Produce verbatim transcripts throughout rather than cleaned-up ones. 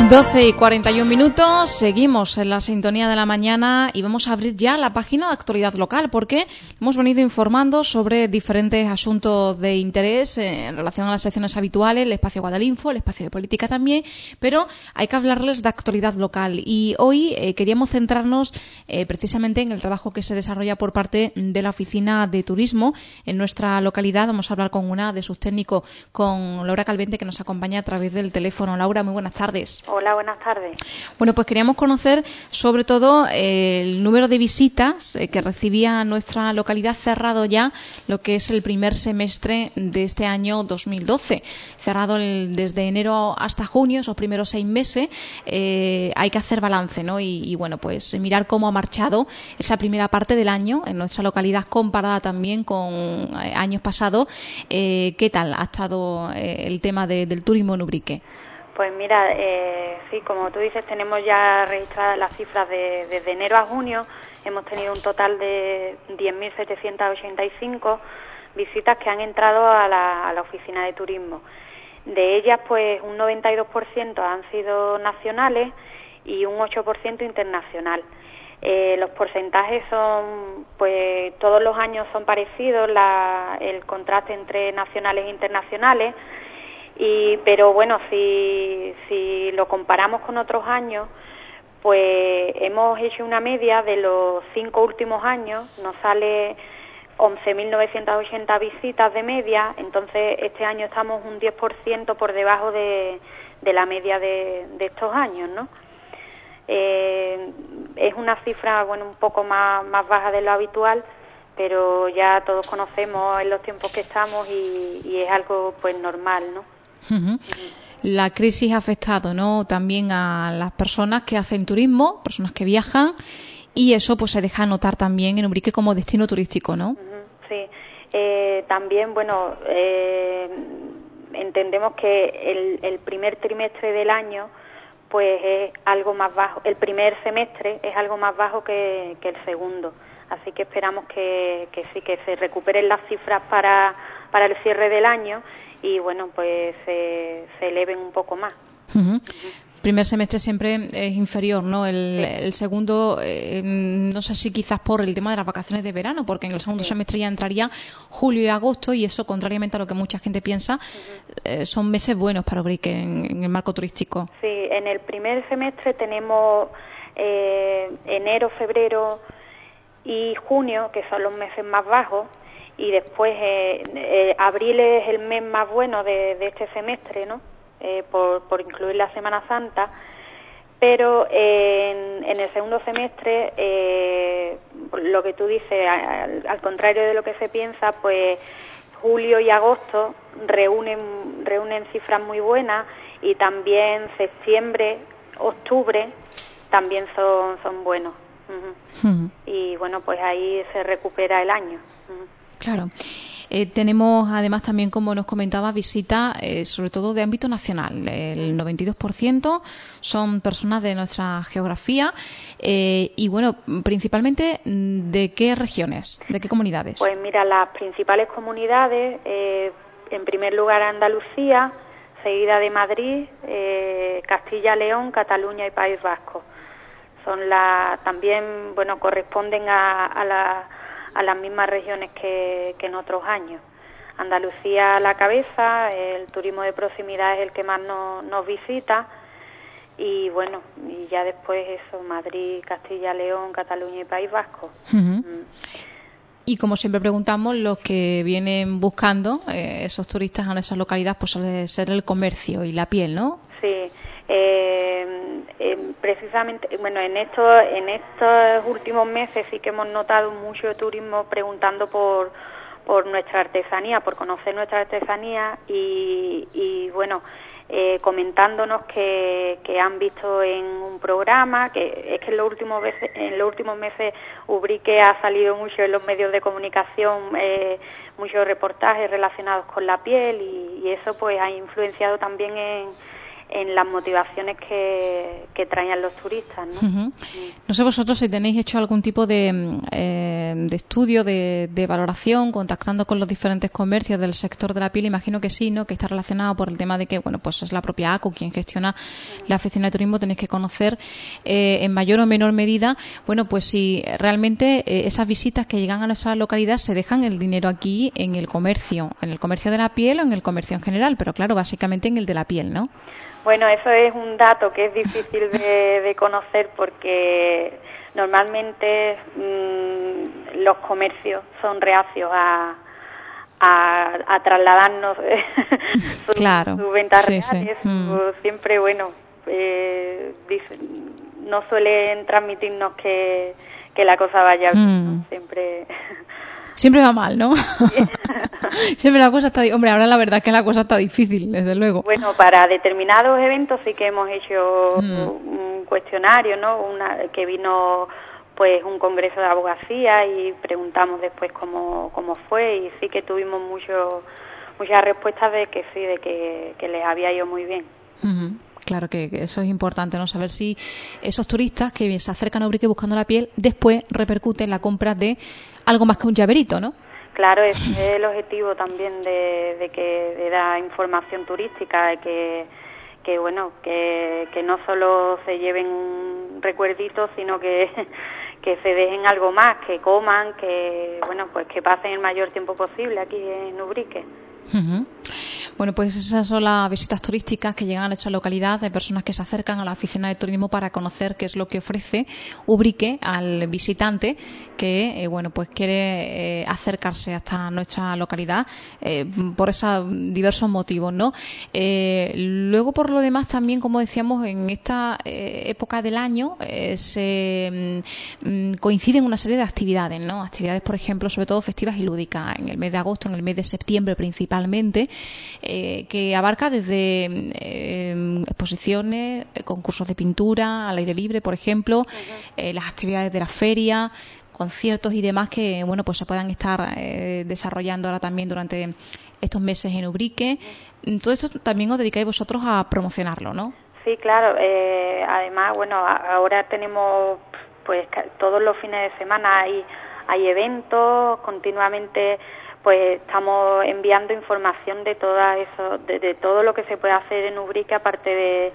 doce y cuarenta y un minutos, seguimos en la sintonía de la mañana y vamos a abrir ya la página de actualidad local porque hemos venido informando sobre diferentes asuntos de interés en relación a las secciones habituales, el espacio Guadalinfo, el espacio de política también, pero hay que hablarles de actualidad local y hoy eh, queríamos centrarnos eh, precisamente en el trabajo que se desarrolla por parte de la Oficina de Turismo en nuestra localidad. Vamos a hablar con una de sus técnicos, con Laura Calvente, que nos acompaña a través del teléfono. Laura, muy buenas tardes. Hola, buenas tardes. Bueno, pues queríamos conocer sobre todo eh, el número de visitas eh, que recibía nuestra localidad, cerrado ya lo que es el primer semestre de este año dos mil doce. Cerrado el, desde enero hasta junio, esos primeros seis meses, eh, hay que hacer balance, ¿no? Y, y bueno, pues mirar cómo ha marchado esa primera parte del año en nuestra localidad comparada también con eh, años pasados. Eh, ¿Qué tal ha estado eh, el tema de, del turismo en Ubrique? Pues mira, eh, sí, como tú dices, tenemos ya registradas las cifras de, desde enero a junio. Hemos tenido un total de diez mil setecientas ochenta y cinco visitas que han entrado a la, a la oficina de turismo. De ellas, pues un noventa y dos por ciento han sido nacionales y un ocho por ciento internacional. Eh, los porcentajes son, pues todos los años son parecidos, la, el contraste entre nacionales e internacionales. Y, pero bueno, si, si lo comparamos con otros años, pues hemos hecho una media de los cinco últimos años, nos sale once mil novecientas ochenta visitas de media, entonces este año estamos un diez por ciento por debajo de, de la media de, de estos años, ¿no? Eh, es una cifra, bueno, un poco más, más baja de lo habitual, pero ya todos conocemos en los tiempos que estamos y, y es algo pues normal, ¿no? Uh-huh. La crisis ha afectado, ¿no?, también a las personas que hacen turismo, personas que viajan, y eso pues se deja notar también en Ubrique como destino turístico, ¿no? Uh-huh. Sí, eh, también, bueno, eh, entendemos que el, el primer trimestre del año pues es algo más bajo, el primer semestre es algo más bajo que, que el segundo, así que esperamos que, que sí, que se recuperen las cifras para, para el cierre del año y bueno, pues se, se eleven un poco más. Uh-huh. Uh-huh. Primer semestre siempre es inferior, ¿no? El, sí. el segundo, eh, no sé si quizás por el tema de las vacaciones de verano, porque en el segundo sí. semestre ya entraría julio y agosto y eso, contrariamente a lo que mucha gente piensa, uh-huh. eh, son meses buenos para Ubrique en, en el marco turístico. Sí, en el primer semestre tenemos eh, enero, febrero y junio, que son los meses más bajos, y después eh, eh, abril es el mes más bueno de, de este semestre, ¿no? Eh, por, por incluir la Semana Santa, pero eh, en, en el segundo semestre, eh, lo que tú dices, al, al contrario de lo que se piensa, pues julio y agosto reúnen, reúnen cifras muy buenas y también septiembre, octubre también son, son buenos. Uh-huh. Uh-huh. Y bueno, pues ahí se recupera el año. Uh-huh. Claro. Eh, tenemos además también, como nos comentaba, visitas eh, sobre todo de ámbito nacional. El noventa y dos por ciento son personas de nuestra geografía eh, y bueno, principalmente ¿de qué regiones, de qué comunidades? Pues mira, las principales comunidades, eh, en primer lugar Andalucía, seguida de Madrid, eh, Castilla, León, Cataluña y País Vasco. Son las, también, bueno, corresponden a, a la a las mismas regiones que, que en otros años. Andalucía a la cabeza, el turismo de proximidad es el que más nos, nos visita y bueno, y ya después eso, Madrid, Castilla, León, Cataluña y País Vasco. Uh-huh. Mm. Y como siempre preguntamos, los que vienen buscando eh, esos turistas a nuestra localidad, pues suele ser el comercio y la piel, ¿no? Sí. Eh, eh, precisamente, bueno, en estos en estos últimos meses sí que hemos notado mucho turismo preguntando por por nuestra artesanía, por conocer nuestra artesanía y, y bueno, eh, comentándonos que, que han visto en un programa, que es que en los últimos meses, en los últimos meses Ubrique ha salido mucho en los medios de comunicación, eh, muchos reportajes relacionados con la piel y, y eso pues ha influenciado también en en las motivaciones que, que traían los turistas, ¿no? Uh-huh. No sé vosotros si tenéis hecho algún tipo de, eh, de estudio, de, de valoración, contactando con los diferentes comercios del sector de la piel. Imagino que sí, ¿no? Que está relacionado por el tema de que, bueno, pues es la propia A C U quien gestiona uh-huh. la oficina de turismo. Tenéis que conocer eh, en mayor o menor medida, bueno, pues si realmente eh, esas visitas que llegan a nuestra localidad se dejan el dinero aquí en el comercio, en el comercio de la piel o en el comercio en general, pero claro, básicamente en el de la piel, ¿no? Bueno, eso es un dato que es difícil de, de conocer porque normalmente mmm, los comercios son reacios a, a, a trasladarnos sus claro. su ventas sí, reales. Sí. Mm. Su, siempre, bueno, eh, no suelen transmitirnos que, que la cosa vaya bien, ¿no? Mm. Siempre... Siempre va mal, ¿no? Siempre la cosa está... Hombre, ahora la verdad es que la cosa está difícil, desde luego. Bueno, para determinados eventos sí que hemos hecho mm. un cuestionario, ¿no? Una, que vino pues un congreso de abogacía y preguntamos después cómo, cómo fue y sí que tuvimos mucho, muchas respuestas de que sí, de que, que les había ido muy bien. Uh-huh. Claro que, que eso es importante, ¿no? Saber si esos turistas que se acercan a Ubrique buscando la piel después repercute en la compra de algo más que un llaverito, ¿no? Claro, ese es el objetivo también de, de que de la información turística, que, que bueno, que, que no solo se lleven un recuerdito, sino que, que se dejen algo más, que coman, que bueno, pues que pasen el mayor tiempo posible aquí en Ubrique. Uh-huh. Bueno, pues esas son las visitas turísticas que llegan a nuestra localidad de personas que se acercan a la oficina de turismo para conocer qué es lo que ofrece Ubrique al visitante que, eh, bueno, pues quiere eh, acercarse hasta nuestra localidad eh, por esos diversos motivos, ¿no? Eh, luego, por lo demás, también, como decíamos, en esta eh, época del año eh, se mm, coinciden una serie de actividades, ¿no? Actividades, por ejemplo, sobre todo festivas y lúdicas, en el mes de agosto, en el mes de septiembre principalmente, Eh, que abarca desde eh, exposiciones, eh, concursos de pintura al aire libre, por ejemplo, uh-huh. eh, las actividades de la feria, conciertos y demás que, bueno, pues se puedan estar eh, desarrollando ahora también durante estos meses en Ubrique. Uh-huh. Todo esto también os dedicáis vosotros a promocionarlo, ¿no? Sí, claro. Eh, además, bueno, ahora tenemos, pues, todos los fines de semana hay, hay eventos continuamente. Pues estamos enviando información de toda eso, de, de todo lo que se puede hacer en Ubrique, aparte de,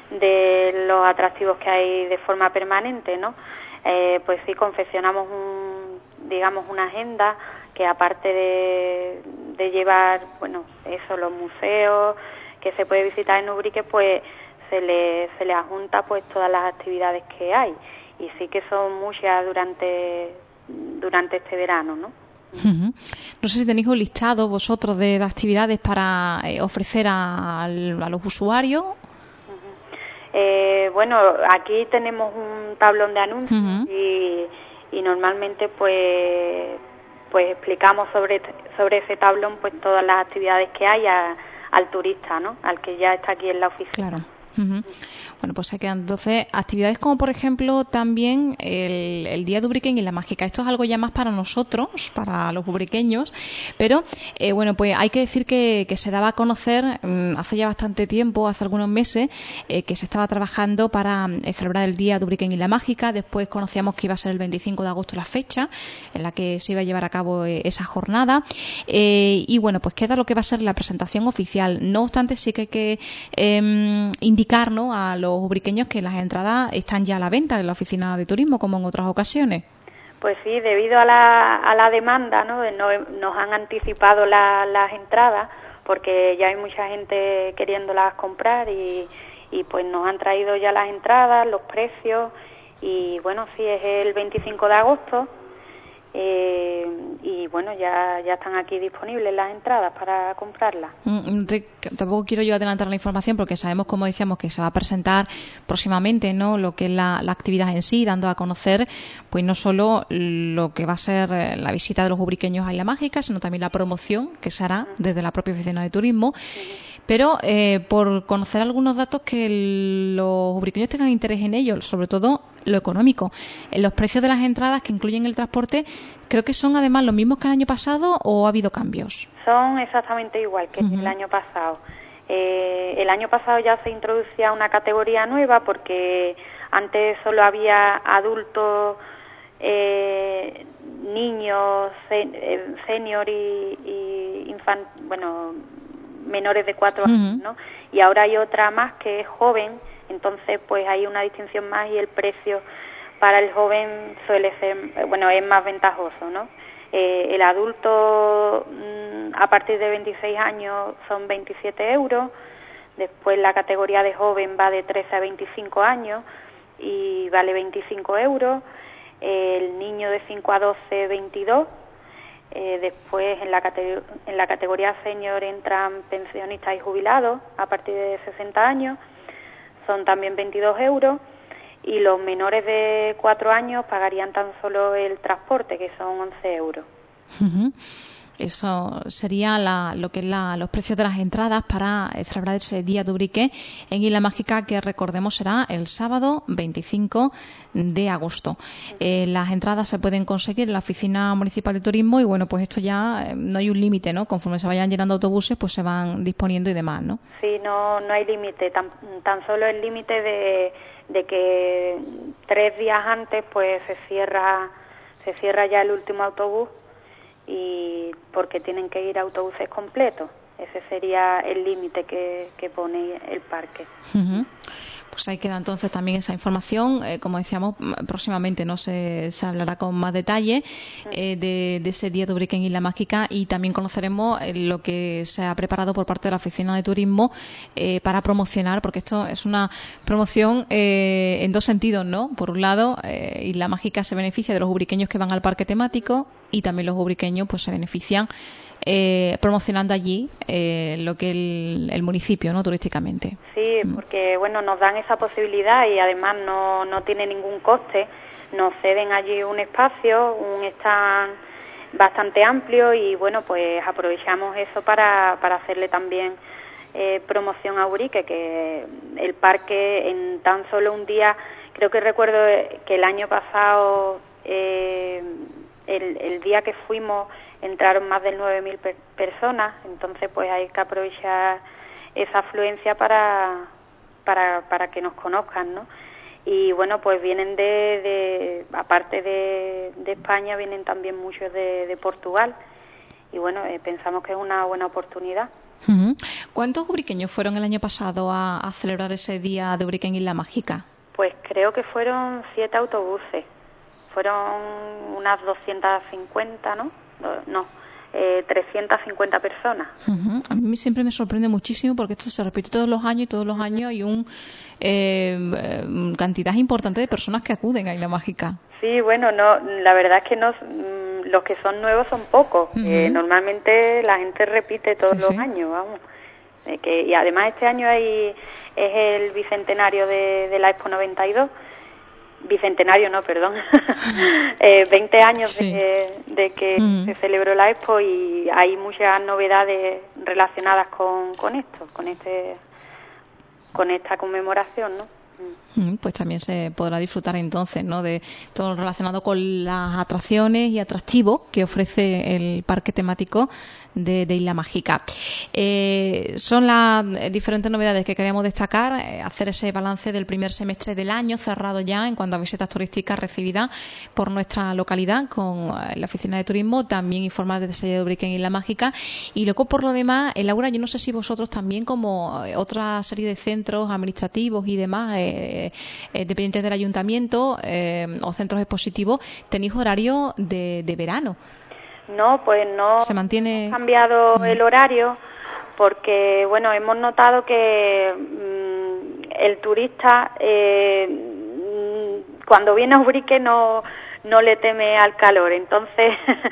de los atractivos que hay de forma permanente, ¿no? Eh, pues sí, confeccionamos un, digamos, una agenda que aparte de, de llevar, bueno, eso, los museos que se puede visitar en Ubrique, pues se le, se le adjunta pues todas las actividades que hay y sí que son muchas durante, durante este verano, ¿no? Uh-huh. No sé si tenéis un listado vosotros de, de actividades para eh, ofrecer a, a los usuarios. Uh-huh. Eh, bueno, aquí tenemos un tablón de anuncios uh-huh. y, y normalmente pues pues explicamos sobre sobre ese tablón pues todas las actividades que hay a, al turista, ¿no? Al que ya está aquí en la oficina. Claro. Uh-huh. Bueno, pues se quedan entonces actividades como, por ejemplo, también el, el Día de Ubrique en Isla Mágica. Esto es algo ya más para nosotros, para los ubriqueños, pero eh, bueno, pues hay que decir que, que se daba a conocer mmm, hace ya bastante tiempo, hace algunos meses, eh, que se estaba trabajando para eh, celebrar el Día de Ubrique en Isla Mágica. Después conocíamos que iba a ser el veinticinco de agosto la fecha en la que se iba a llevar a cabo eh, esa jornada. Eh, y bueno, pues queda lo que va a ser la presentación oficial. No obstante, sí que hay que eh, indicar, ¿no?, a los los ubriqueños que las entradas están ya a la venta en la oficina de turismo, como en otras ocasiones. Pues sí, debido a la, a la demanda, ¿no? Nos, nos han anticipado la, las entradas, porque ya hay mucha gente queriéndolas comprar y, y pues nos han traído ya las entradas, los precios, y bueno, sí, es el veinticinco de agosto, eh, y bueno, ya ya están aquí disponibles las entradas para comprarlas. Mm, te, tampoco quiero yo adelantar la información porque sabemos, como decíamos, que se va a presentar próximamente, ¿no?, lo que es la, la actividad en sí, dando a conocer pues no solo lo que va a ser la visita de los ubriqueños a Isla Mágica, sino también la promoción que se hará desde la propia oficina de turismo. Uh-huh. Pero eh, por conocer algunos datos que el, los ubriqueños tengan interés en ellos, sobre todo lo económico. Los precios de las entradas que incluyen el transporte, creo que son además los mismos que el año pasado, ¿o ha habido cambios? Son exactamente igual que uh-huh. el año pasado. Eh, el año pasado ya se introducía una categoría nueva porque antes solo había adultos, eh, niños, sen, senior y, y infant, bueno, menores de cuatro uh-huh. años, ¿no? Y ahora hay otra más que es joven, entonces pues hay una distinción más y el precio para el joven suele ser, bueno, es más ventajoso, ¿no? Eh, el adulto mmm, a partir de veintiséis años son veintisiete euros, después la categoría de joven va de trece a veinticinco años y vale veinticinco euros, eh, el niño de cinco a doce, veintidós, eh, después en la, cate- en la categoría senior entran pensionistas y jubilados a partir de sesenta años, son también veintidós euros, y los menores de cuatro años pagarían tan solo el transporte, que son once euros. Uh-huh. Eso sería la, lo que es la, los precios de las entradas para celebrar ese Día de Ubrique en Isla Mágica, que recordemos será el sábado veinticinco de agosto. Eh, las entradas se pueden conseguir en la Oficina Municipal de Turismo y bueno, pues esto ya eh, no hay un límite, ¿no? Conforme se vayan llenando autobuses, pues se van disponiendo y demás, ¿no? Sí, no, no hay límite, tan, tan solo el límite de de que tres días antes pues se cierra se cierra ya el último autobús, y porque tienen que ir autobuses completos. Ese sería el límite que, que pone el parque. Uh-huh. Pues ahí queda entonces también esa información. Eh, como decíamos, próximamente no se, se hablará con más detalle eh, de, de ese Día de Ubrique en Isla Mágica, y también conoceremos eh, lo que se ha preparado por parte de la Oficina de Turismo eh, para promocionar, porque esto es una promoción eh, en dos sentidos, ¿no? Por un lado, eh, Isla Mágica se beneficia de los ubriqueños que van al parque temático, y también los ubriqueños pues se benefician Eh, promocionando allí eh, lo que el, el municipio, ¿no? Turísticamente. Sí, porque bueno, nos dan esa posibilidad y además no, no tiene ningún coste. Nos ceden allí un espacio, un stand bastante amplio, y bueno, pues aprovechamos eso para, para hacerle también eh, promoción a Ubrique, que el parque en tan solo un día, creo que recuerdo que el año pasado, eh, el, el día que fuimos, entraron más de nueve mil per- personas, entonces pues hay que aprovechar esa afluencia para, para, para que nos conozcan, ¿no? Y bueno, pues vienen de, de aparte de, de España, vienen también muchos de, de Portugal, y bueno, eh, pensamos que es una buena oportunidad. Uh-huh. ¿Cuántos ubriqueños fueron el año pasado a, a celebrar ese Día de Ubrique en Isla Mágica? Pues creo que fueron siete autobuses, fueron unas doscientas cincuenta, ¿no? No, eh, trescientas cincuenta personas. Uh-huh. A mí siempre me sorprende muchísimo porque esto se repite todos los años y todos los años hay un eh, cantidad importante de personas que acuden a Isla Mágica. Sí, bueno, no, la verdad es que no, los que son nuevos son pocos. Uh-huh. Eh, normalmente la gente repite todos sí, los sí. años, vamos. Eh, que, y además este año hay, es el bicentenario de, de la Expo noventa y dos. Bicentenario, no, perdón, eh, veinte años sí. de, de que mm. se celebró la Expo, y hay muchas novedades relacionadas con, con esto, con este, con esta conmemoración, ¿no? Mm, pues también se podrá disfrutar entonces, ¿no? De todo lo relacionado con las atracciones y atractivos que ofrece el parque temático de, de Isla Mágica. Eh, son las diferentes novedades que queríamos destacar, eh, hacer ese balance del primer semestre del año cerrado ya en cuanto a visitas turísticas recibidas por nuestra localidad con la Oficina de Turismo, también informar de ese Día de Ubrique en Isla Mágica. Y luego, por lo demás, eh, Laura, yo no sé si vosotros también, como otra serie de centros administrativos y demás, eh, eh, dependientes del ayuntamiento eh, o centros expositivos, tenéis horario de, de verano. No, pues no se mantiene... hemos cambiado el horario porque, bueno, hemos notado que mmm, el turista eh, cuando viene a Ubrique no, no le teme al calor. Entonces,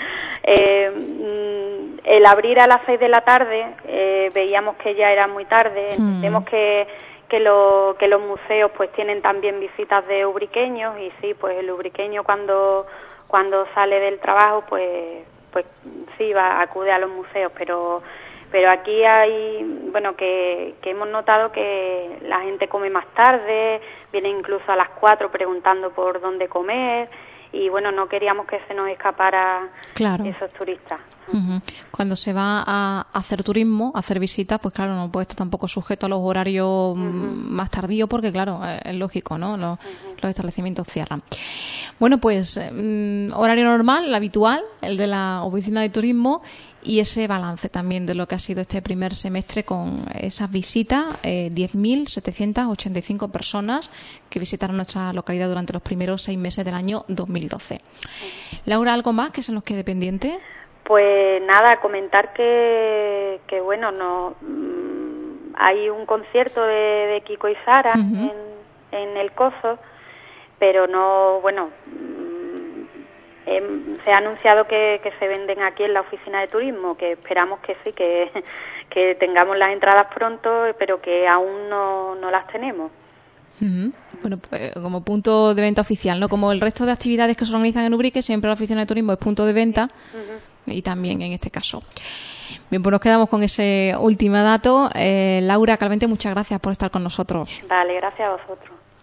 eh, el abrir a las seis de la tarde, eh, veíamos que ya era muy tarde. Entendemos mm. que, que, lo, que los museos pues tienen también visitas de ubriqueños, y sí, pues el ubriqueño cuando, cuando sale del trabajo, pues... pues sí, va, acude a los museos, pero pero aquí hay, bueno, que, que hemos notado que la gente come más tarde, viene incluso a las cuatro preguntando por dónde comer, y bueno, no queríamos que se nos escapara claro. esos turistas. Uh-huh. Cuando se va a hacer turismo, a hacer visitas, pues claro, no puede estar tampoco sujeto a los horarios uh-huh. más tardíos, porque claro, es lógico, ¿no? Los, uh-huh. los establecimientos cierran. Bueno, pues um, horario normal, el habitual, el de la oficina de turismo, y ese balance también de lo que ha sido este primer semestre con esas visitas, eh, diez mil setecientas ochenta y cinco personas que visitaron nuestra localidad durante los primeros seis meses del año dos mil doce. Uh-huh. Laura, ¿algo más que se nos quede pendiente? Pues nada, comentar que, que bueno, no mmm, hay un concierto de, de Kiko y Sara uh-huh. en, en el Cozo, pero no, bueno, mmm, eh, se ha anunciado que, que se venden aquí en la oficina de turismo, que esperamos que sí, que, que tengamos las entradas pronto, pero que aún no, no las tenemos. Uh-huh. Bueno, pues como punto de venta oficial, ¿no? Como el resto de actividades que se organizan en Ubrique, siempre la oficina de turismo es punto de venta. Uh-huh. Y también en este caso. Bien, pues nos quedamos con ese último dato. Eh, Laura Calvente, muchas gracias por estar con nosotros. Vale, gracias a vosotros.